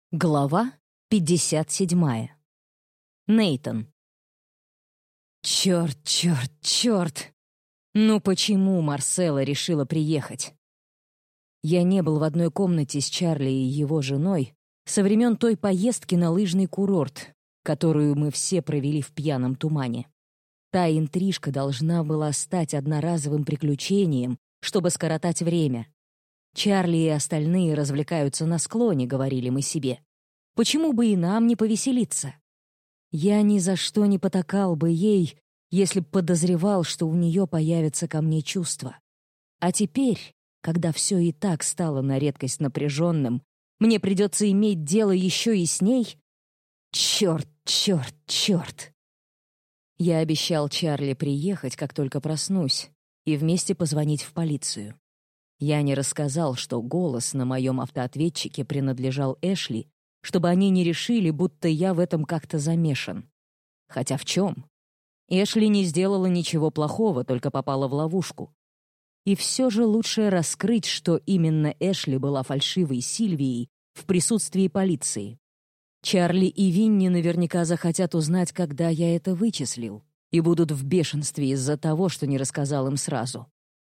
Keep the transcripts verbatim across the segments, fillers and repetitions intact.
Глава пятьдесят седьмая. Нейтан. Черт, черт, черт! Ну почему Марсела решила приехать? Я не был в одной комнате с Чарли и его женой со времен той поездки на лыжный курорт, которую мы все провели в пьяном тумане. Та интрижка должна была стать одноразовым приключением, чтобы скоротать время. Чарли и остальные развлекаются на склоне, говорили мы себе. Почему бы и нам не повеселиться? Я ни за что не потакал бы ей, если б подозревал, что у нее появятся ко мне чувства. А теперь, когда все и так стало на редкость напряженным, мне придется иметь дело еще и с ней? Черт, черт, черт! Я обещал Чарли приехать, как только проснусь, и вместе позвонить в полицию. Я не рассказал, что голос на моем автоответчике принадлежал Эшли, чтобы они не решили, будто я в этом как-то замешан. Хотя в чем? Эшли не сделала ничего плохого, только попала в ловушку. И все же лучше раскрыть, что именно Эшли была фальшивой Сильвией в присутствии полиции. Чарли и Винни наверняка захотят узнать, когда я это вычислил, и будут в бешенстве из-за того, что не рассказал им сразу.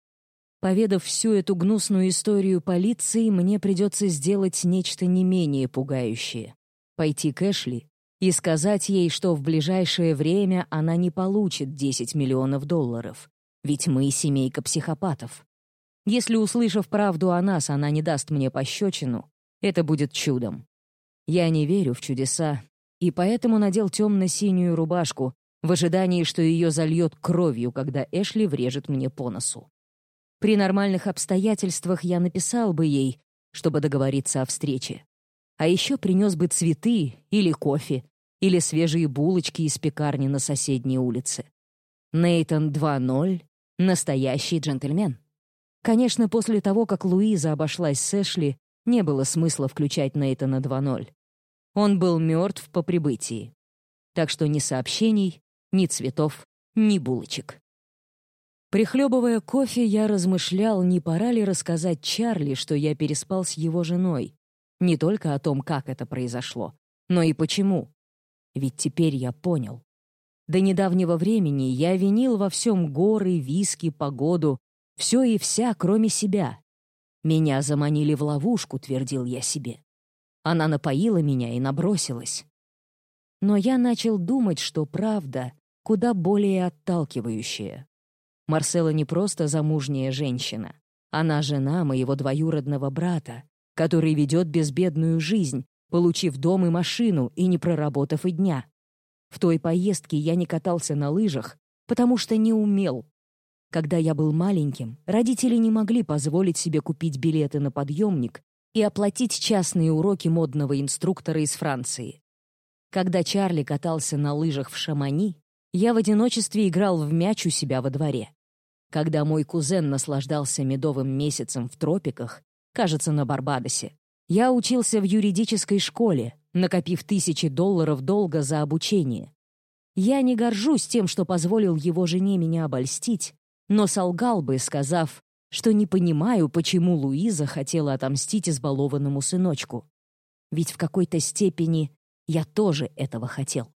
Поведав всю эту гнусную историю полиции, мне придется сделать нечто не менее пугающее. Пойти к Эшли и сказать ей, что в ближайшее время она не получит десять миллионов долларов, ведь мы семейка психопатов. Если, услышав правду о нас, она не даст мне пощечину, это будет чудом. Я не верю в чудеса, и поэтому надел темно-синюю рубашку в ожидании, что ее зальет кровью, когда Эшли врежет мне по носу. При нормальных обстоятельствах я написал бы ей, чтобы договориться о встрече. А еще принес бы цветы или кофе, или свежие булочки из пекарни на соседней улице. Нейтан два ноль — настоящий джентльмен. Конечно, после того, как Луиза обошлась с Эшли, не было смысла включать Нейтана два ноль. Он был мертв по прибытии. Так что ни сообщений, ни цветов, ни булочек. Прихлебывая кофе, я размышлял, не пора ли рассказать Чарли, что я переспал с его женой. Не только о том, как это произошло, но и почему. Ведь теперь я понял. До недавнего времени я винил во всем горы, виски, погоду, все и вся, кроме себя. Меня заманили в ловушку, твердил я себе. Она напоила меня и набросилась. Но я начал думать, что правда куда более отталкивающая. Марсела не просто замужняя женщина. Она жена моего двоюродного брата, который ведет безбедную жизнь, получив дом и машину и не проработав и дня. В той поездке я не катался на лыжах, потому что не умел. Когда я был маленьким, родители не могли позволить себе купить билеты на подъемник и оплатить частные уроки модного инструктора из Франции. Когда Чарли катался на лыжах в Шамани, я в одиночестве играл в мяч у себя во дворе. Когда мой кузен наслаждался медовым месяцем в тропиках, кажется, на Барбадосе, я учился в юридической школе, накопив тысячи долларов долга за обучение. Я не горжусь тем, что позволил его жене меня обольстить, но солгал бы, сказав, что не понимаю, почему Луиза хотела отомстить избалованному сыночку. Ведь в какой-то степени я тоже этого хотел.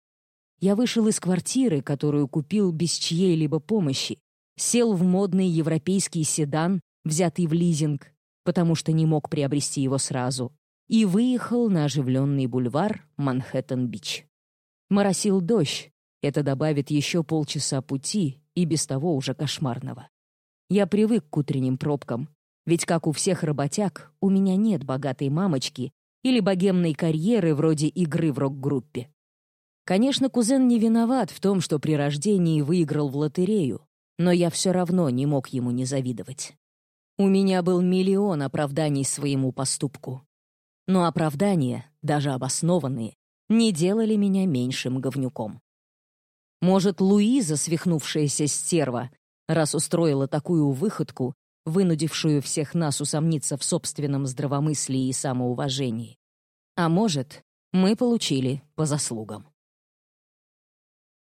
Я вышел из квартиры, которую купил без чьей-либо помощи, сел в модный европейский седан, взятый в лизинг, потому что не мог приобрести его сразу, и выехал на оживленный бульвар Манхэттен-Бич. Моросил дождь, это добавит еще полчаса пути, и без того уже кошмарного. Я привык к утренним пробкам, ведь, как у всех работяг, у меня нет богатой мамочки или богемной карьеры вроде игры в рок-группе. Конечно, кузен не виноват в том, что при рождении выиграл в лотерею, но я все равно не мог ему не завидовать. У меня был миллион оправданий своему поступку. Но оправдания, даже обоснованные, не делали меня меньшим говнюком. Может, Луиза, свихнувшаяся стерва, раз устроила такую выходку, вынудившую всех нас усомниться в собственном здравомыслии и самоуважении. А может, мы получили по заслугам.